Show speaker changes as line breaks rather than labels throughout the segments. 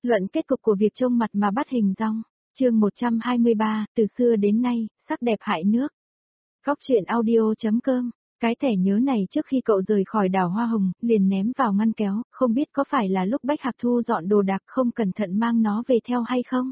Luận kết cục của việc trông mặt mà bắt hình dong. Chương 123, từ xưa đến nay, sắc đẹp hại nước. Góc truyện audio.com. Cái thẻ nhớ này trước khi cậu rời khỏi đảo Hoa Hồng, liền ném vào ngăn kéo, không biết có phải là lúc Bách Hạc thu dọn đồ đạc không cẩn thận mang nó về theo hay không?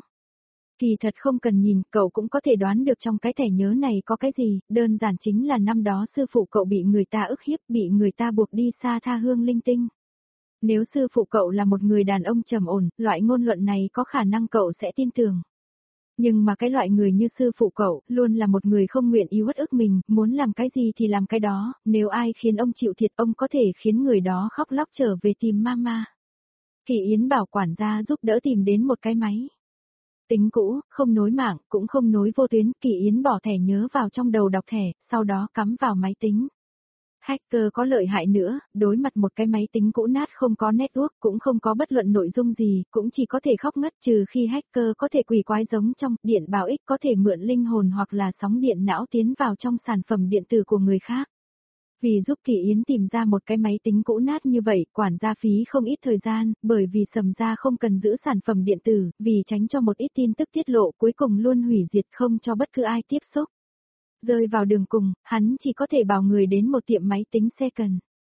Kỳ thật không cần nhìn, cậu cũng có thể đoán được trong cái thẻ nhớ này có cái gì, đơn giản chính là năm đó sư phụ cậu bị người ta ức hiếp, bị người ta buộc đi xa tha hương linh tinh. Nếu sư phụ cậu là một người đàn ông trầm ổn, loại ngôn luận này có khả năng cậu sẽ tin tưởng. Nhưng mà cái loại người như sư phụ cậu, luôn là một người không nguyện ý uất ức mình, muốn làm cái gì thì làm cái đó, nếu ai khiến ông chịu thiệt ông có thể khiến người đó khóc lóc trở về tìm mama. Kỳ Yến bảo quản gia giúp đỡ tìm đến một cái máy tính cũ, không nối mạng, cũng không nối vô tuyến, Kỳ Yến bỏ thẻ nhớ vào trong đầu đọc thẻ, sau đó cắm vào máy tính. Hacker có lợi hại nữa, đối mặt một cái máy tính cũ nát không có network, cũng không có bất luận nội dung gì, cũng chỉ có thể khóc ngất, trừ khi hacker có thể quỷ quái giống trong điện bảo ích có thể mượn linh hồn hoặc là sóng điện não tiến vào trong sản phẩm điện tử của người khác. Vì giúp Kỳ Yến tìm ra một cái máy tính cũ nát như vậy, quản gia phí không ít thời gian, bởi vì Sầm gia không cần giữ sản phẩm điện tử, vì tránh cho một ít tin tức tiết lộ cuối cùng luôn hủy diệt không cho bất cứ ai tiếp xúc. Rơi vào đường cùng, hắn chỉ có thể bảo người đến một tiệm máy tính second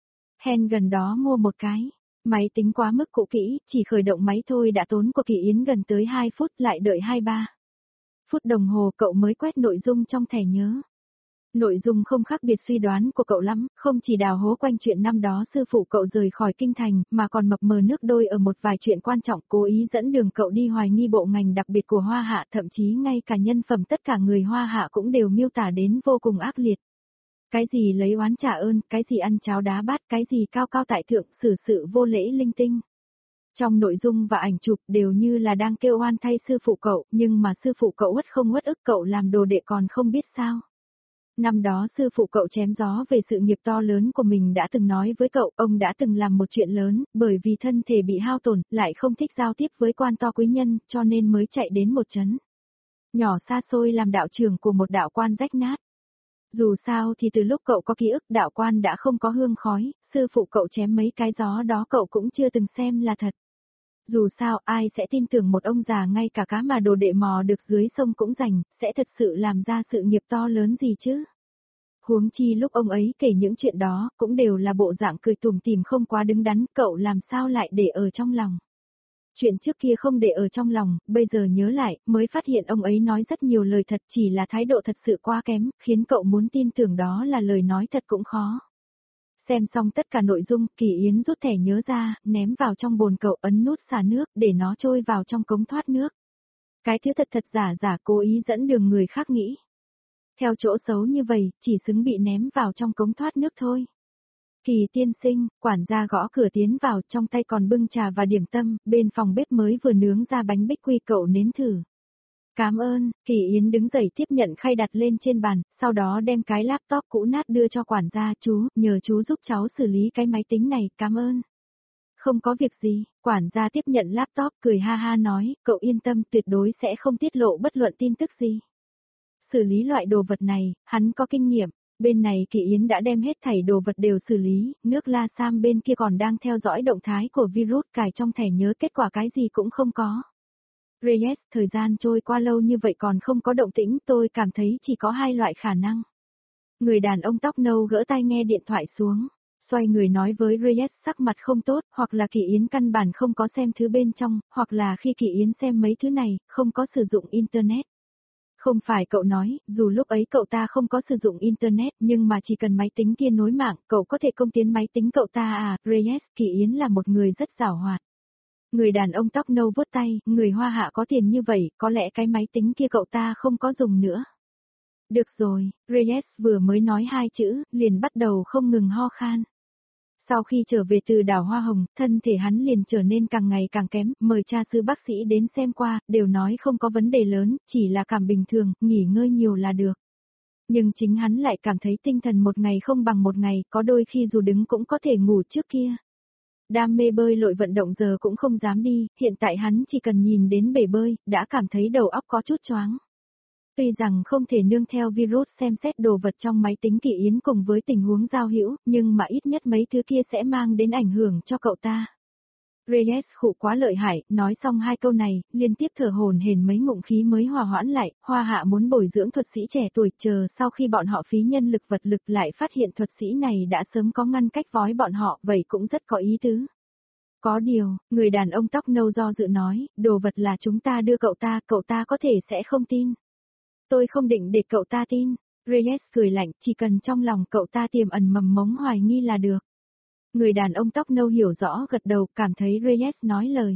hand gần đó mua một cái. Máy tính quá mức cũ kỹ, chỉ khởi động máy thôi đã tốn của Kỳ Yến gần tới 2 phút, lại đợi 2-3 phút đồng hồ cậu mới quét nội dung trong thẻ nhớ. Nội dung không khác biệt suy đoán của cậu lắm, không chỉ đào hố quanh chuyện năm đó sư phụ cậu rời khỏi kinh thành, mà còn mập mờ nước đôi ở một vài chuyện quan trọng, cố ý dẫn đường cậu đi hoài nghi bộ ngành đặc biệt của Hoa Hạ, thậm chí ngay cả nhân phẩm tất cả người Hoa Hạ cũng đều miêu tả đến vô cùng ác liệt. Cái gì lấy oán trả ơn, cái gì ăn cháo đá bát, cái gì cao cao tại thượng, xử sự vô lễ linh tinh. Trong nội dung và ảnh chụp đều như là đang kêu oan thay sư phụ cậu, nhưng mà sư phụ cậu uất không uất ức cậu làm đồ đệ còn không biết sao. Năm đó sư phụ cậu chém gió về sự nghiệp to lớn của mình đã từng nói với cậu, ông đã từng làm một chuyện lớn, bởi vì thân thể bị hao tổn, lại không thích giao tiếp với quan to quý nhân, cho nên mới chạy đến một trấn nhỏ xa xôi làm đạo trưởng của một đạo quan rách nát. Dù sao thì từ lúc cậu có ký ức đạo quan đã không có hương khói, sư phụ cậu chém mấy cái gió đó cậu cũng chưa từng xem là thật. Dù sao ai sẽ tin tưởng một ông già ngay cả cá mà đồ đệ mò được dưới sông cũng rành, sẽ thật sự làm ra sự nghiệp to lớn gì chứ. Huống chi lúc ông ấy kể những chuyện đó, cũng đều là bộ dạng cười tủm tỉm không quá đứng đắn, cậu làm sao lại để ở trong lòng. Chuyện trước kia không để ở trong lòng, bây giờ nhớ lại, mới phát hiện ông ấy nói rất nhiều lời thật, chỉ là thái độ thật sự quá kém, khiến cậu muốn tin tưởng đó là lời nói thật cũng khó. Xem xong tất cả nội dung, Kỳ Yến rút thẻ nhớ ra, ném vào trong bồn cậu, ấn nút xả nước, để nó trôi vào trong cống thoát nước. Cái thứ thật thật giả giả cố ý dẫn đường người khác nghĩ. Theo chỗ xấu như vậy, chỉ xứng bị ném vào trong cống thoát nước thôi. Kỳ tiên sinh, quản gia gõ cửa tiến vào, trong tay còn bưng trà và điểm tâm, bên phòng bếp mới vừa nướng ra bánh bích quy cậu nếm thử. Cảm ơn, Kỳ Yến đứng dậy tiếp nhận khay đặt lên trên bàn, sau đó đem cái laptop cũ nát đưa cho quản gia, chú, nhờ chú giúp cháu xử lý cái máy tính này, cảm ơn. Không có việc gì, quản gia tiếp nhận laptop cười ha ha nói, cậu yên tâm tuyệt đối sẽ không tiết lộ bất luận tin tức gì. Xử lý loại đồ vật này, hắn có kinh nghiệm. Bên này Kỳ Yến đã đem hết thảy đồ vật đều xử lý, nước La Sam bên kia còn đang theo dõi động thái của virus cài trong thẻ nhớ, kết quả cái gì cũng không có. Reyes, thời gian trôi qua lâu như vậy còn không có động tĩnh, tôi cảm thấy chỉ có hai loại khả năng. Người đàn ông tóc nâu gỡ tai nghe điện thoại xuống, xoay người nói với Reyes sắc mặt không tốt, hoặc là Kỳ Yến căn bản không có xem thứ bên trong, hoặc là khi Kỳ Yến xem mấy thứ này, không có sử dụng Internet. Không phải cậu nói, dù lúc ấy cậu ta không có sử dụng Internet nhưng mà chỉ cần máy tính kia nối mạng, cậu có thể công tiến máy tính cậu ta à, Reyes, Kỳ Yến là một người rất giàu hoạt. Người đàn ông tóc nâu vuốt tay, người Hoa Hạ có tiền như vậy, có lẽ cái máy tính kia cậu ta không có dùng nữa. Được rồi, Reyes vừa mới nói hai chữ, liền bắt đầu không ngừng ho khan. Sau khi trở về từ đảo Hoa Hồng, thân thể hắn liền trở nên càng ngày càng kém, mời cha sư bác sĩ đến xem qua, đều nói không có vấn đề lớn, chỉ là cảm bình thường, nghỉ ngơi nhiều là được. Nhưng chính hắn lại cảm thấy tinh thần một ngày không bằng một ngày, có đôi khi dù đứng cũng có thể ngủ trước kia. Đam mê bơi lội vận động giờ cũng không dám đi, hiện tại hắn chỉ cần nhìn đến bể bơi, đã cảm thấy đầu óc có chút choáng. Tuy rằng không thể nương theo virus xem xét đồ vật trong máy tính Kỳ Yến cùng với tình huống giao hữu, nhưng mà ít nhất mấy thứ kia sẽ mang đến ảnh hưởng cho cậu ta. Reyes khụ quá lợi hại, nói xong hai câu này, liên tiếp thở hổn hển mấy ngụm khí mới hòa hoãn lại, Hoa Hạ muốn bồi dưỡng thuật sĩ trẻ tuổi, chờ sau khi bọn họ phí nhân lực vật lực lại phát hiện thuật sĩ này đã sớm có ngăn cách vói bọn họ, vậy cũng rất có ý tứ. Có điều, người đàn ông tóc nâu do dự nói, đồ vật là chúng ta đưa cậu ta có thể sẽ không tin. Tôi không định để cậu ta tin. Reyes cười lạnh, chỉ cần trong lòng cậu ta tiềm ẩn mầm mống hoài nghi là được. Người đàn ông tóc nâu hiểu rõ gật đầu, cảm thấy Reyes nói lời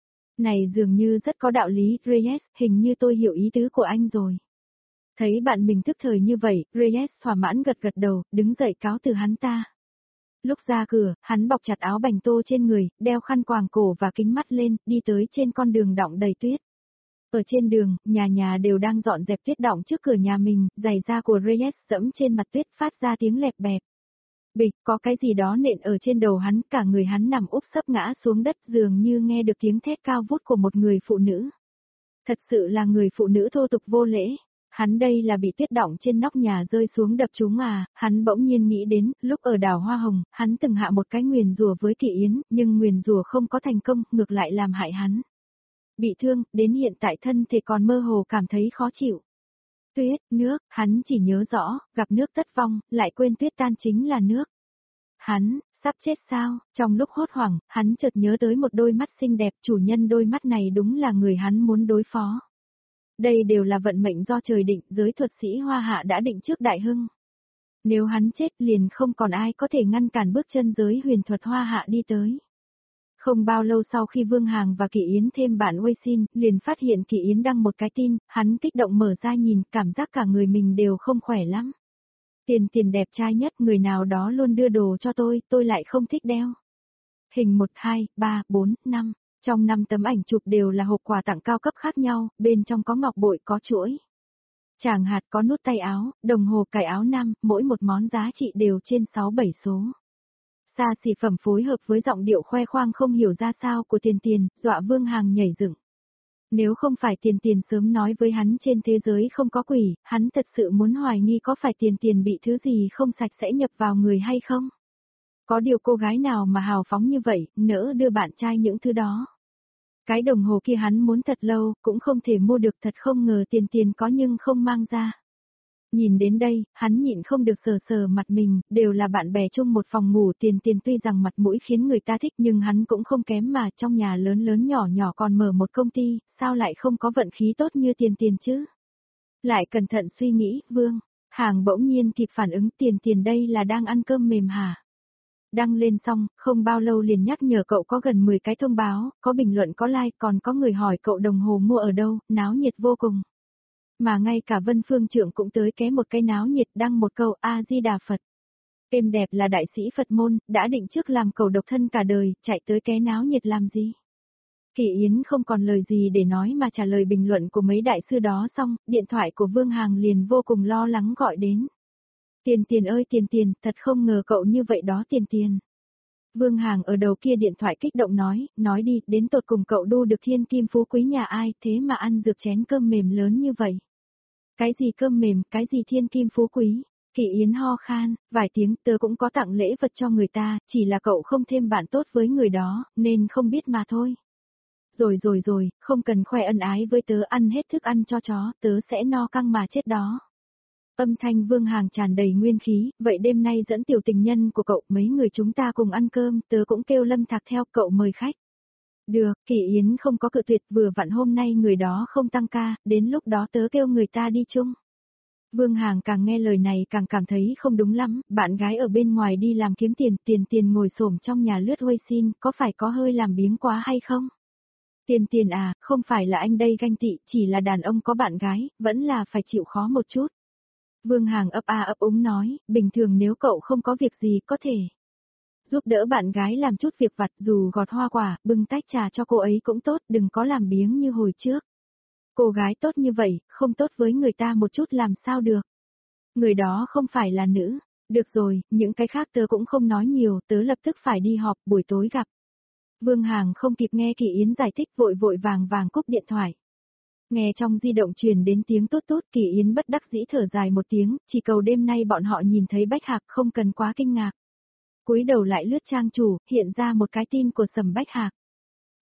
này dường như rất có đạo lý. Reyes, hình như tôi hiểu ý tứ của anh rồi. Thấy bạn mình thức thời như vậy, Reyes thỏa mãn gật gật đầu, đứng dậy cáo từ hắn ta. Lúc ra cửa, hắn bọc chặt áo bành tô trên người, đeo khăn quàng cổ và kính mắt lên, đi tới trên con đường đọng đầy tuyết. Ở trên đường, nhà nhà đều đang dọn dẹp tuyết đọng trước cửa nhà mình, giày da của Reyes dẫm trên mặt tuyết phát ra tiếng lẹp bẹp. Bịch, có cái gì đó nện ở trên đầu hắn, cả người hắn nằm úp sấp ngã xuống đất, dường như nghe được tiếng thét cao vút của một người phụ nữ. Thật sự là người phụ nữ thô tục vô lễ. Hắn đây là bị tuyết đọng trên nóc nhà rơi xuống đập trúng à, hắn bỗng nhiên nghĩ đến, lúc ở đảo Hoa Hồng, hắn từng hạ một cái nguyền rủa với Kỳ Yến, nhưng nguyền rủa không có thành công, ngược lại làm hại hắn. Bị thương, đến hiện tại thân thể còn mơ hồ cảm thấy khó chịu. Tuyết, nước, hắn chỉ nhớ rõ, gặp nước tất vong, lại quên tuyết tan chính là nước. Hắn, sắp chết sao? Trong lúc hốt hoảng, hắn chợt nhớ tới một đôi mắt xinh đẹp, chủ nhân đôi mắt này đúng là người hắn muốn đối phó. Đây đều là vận mệnh do trời định, giới thuật sĩ Hoa Hạ đã định trước đại hưng. Nếu hắn chết liền không còn ai có thể ngăn cản bước chân giới huyền thuật Hoa Hạ đi tới. Không bao lâu sau khi Vương Hàng và Kỳ Yến thêm bản Weixin, liền phát hiện Kỳ Yến đăng một cái tin, hắn kích động mở ra nhìn, cảm giác cả người mình đều không khỏe lắm. Tiền đẹp trai nhất, người nào đó luôn đưa đồ cho tôi lại không thích đeo. Hình 1, 2, 3, 4, 5. Trong 5 tấm ảnh chụp đều là hộp quà tặng cao cấp khác nhau, bên trong có ngọc bội, có chuỗi tràng hạt, có nút tay áo, đồng hồ cài áo nam, mỗi một món giá trị đều trên 6-7 số. Xa xỉ phẩm phối hợp với giọng điệu khoe khoang không hiểu ra sao của Tiền, dọa Vương Hàng nhảy dựng. Nếu không phải Tiền sớm nói với hắn trên thế giới không có quỷ, hắn thật sự muốn hoài nghi có phải Tiền bị thứ gì không sạch sẽ nhập vào người hay không. Có điều cô gái nào mà hào phóng như vậy, nỡ đưa bạn trai những thứ đó. Cái đồng hồ kia hắn muốn thật lâu, cũng không thể mua được, thật không ngờ Tiền có nhưng không mang ra. Nhìn đến đây, hắn nhịn không được sờ mặt mình, đều là bạn bè chung một phòng ngủ. Tiền tuy rằng mặt mũi khiến người ta thích nhưng hắn cũng không kém mà, trong nhà lớn nhỏ còn mở một công ty, sao lại không có vận khí tốt như Tiền chứ? Lại cẩn thận suy nghĩ, Vương Hàng bỗng nhiên kịp phản ứng, Tiền đây là đang ăn cơm mềm hả? Đăng lên xong, không bao lâu liền nhắc nhở cậu có gần 10 cái thông báo, có bình luận, có like, còn có người hỏi cậu đồng hồ mua ở đâu, náo nhiệt vô cùng. Mà ngay cả Vân Phương Trượng cũng tới ké một cái náo nhiệt, đăng một câu A-di-đà Phật. Êm đẹp là đại sĩ Phật môn, đã định trước làm cầu độc thân cả đời, chạy tới ké náo nhiệt làm gì? Kỳ Yến không còn lời gì để nói mà trả lời bình luận của mấy đại sư đó xong, điện thoại của Vương Hàng liền vô cùng lo lắng gọi đến. Tiền ơi Tiền, thật không ngờ cậu như vậy đó Tiền. Vương Hàng ở đầu kia điện thoại kích động nói đi, đến tột cùng cậu đu được thiên kim phú quý nhà ai, thế mà ăn dược chén cơm mềm lớn như vậy. Cái gì cơm mềm, cái gì thiên kim phú quý? Kỳ Yến ho khan, vài tiếng, tớ cũng có tặng lễ vật cho người ta, chỉ là cậu không thêm bạn tốt với người đó, nên không biết mà thôi. Rồi, không cần khoe ân ái với tớ, ăn hết thức ăn cho chó, tớ sẽ no căng mà chết đó. Âm thanh Vương Hàng tràn đầy nguyên khí, vậy đêm nay dẫn tiểu tình nhân của cậu, mấy người chúng ta cùng ăn cơm, tớ cũng kêu Lâm Thạc theo, cậu mời khách. Được, Kỳ Yến không có cự tuyệt, vừa vặn hôm nay người đó không tăng ca, đến lúc đó tớ kêu người ta đi chung. Vương Hàng càng nghe lời này càng cảm thấy không đúng lắm, bạn gái ở bên ngoài đi làm kiếm tiền ngồi xổm trong nhà lướt Weixin, có phải có hơi làm biếng quá hay không? Tiền à, không phải là anh đây ganh tị, chỉ là đàn ông có bạn gái, vẫn là phải chịu khó một chút. Vương Hàng ấp ấp úng nói, bình thường nếu cậu không có việc gì có thể giúp đỡ bạn gái làm chút việc vặt, dù gọt hoa quả, bưng tách trà cho cô ấy cũng tốt, đừng có làm biếng như hồi trước. Cô gái tốt như vậy, không tốt với người ta một chút làm sao được. Người đó không phải là nữ. Được rồi, những cái khác tớ cũng không nói nhiều, tớ lập tức phải đi họp, buổi tối gặp. Vương Hàng không kịp nghe Kỳ Yến giải thích, vội vàng cúp điện thoại. Nghe trong di động truyền đến tiếng tốt, Kỳ Yến bất đắc dĩ thở dài một tiếng, chỉ cầu đêm nay bọn họ nhìn thấy Bách Hạc không cần quá kinh ngạc. Cúi đầu lại lướt trang chủ, hiện ra một cái tin của Sầm Bách Hạc.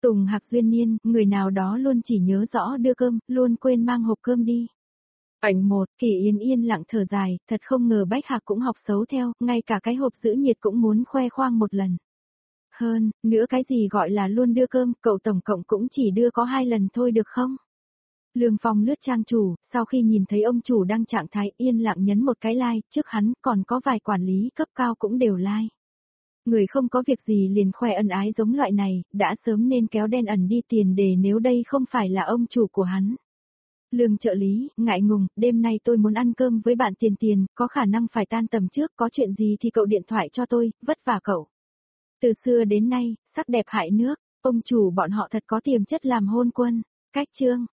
Tùng Hạc Duyên Niên, người nào đó luôn chỉ nhớ rõ đưa cơm, luôn quên mang hộp cơm đi. Ảnh 1, Kỳ Yên yên lặng thở dài, thật không ngờ Bách Hạc cũng học xấu theo, ngay cả cái hộp giữ nhiệt cũng muốn khoe khoang một lần. Hơn, nữa cái gì gọi là luôn đưa cơm, cậu tổng cộng cũng chỉ đưa có 2 lần thôi được không? Lương Phong lướt trang chủ, sau khi nhìn thấy ông chủ đang trạng thái yên lặng nhấn một cái like, trước hắn còn có vài quản lý cấp cao cũng đều like. Người không có việc gì liền khoe ân ái giống loại này, đã sớm nên kéo đen ẩn đi tiền để nếu đây không phải là ông chủ của hắn. Lương trợ lý, ngại ngùng, đêm nay tôi muốn ăn cơm với bạn Tiền, có khả năng phải tan tầm trước, có chuyện gì thì cậu điện thoại cho tôi, vất vả cậu. Từ xưa đến nay, sắc đẹp hại nước, ông chủ bọn họ thật có tiềm chất làm hôn quân. Cách chương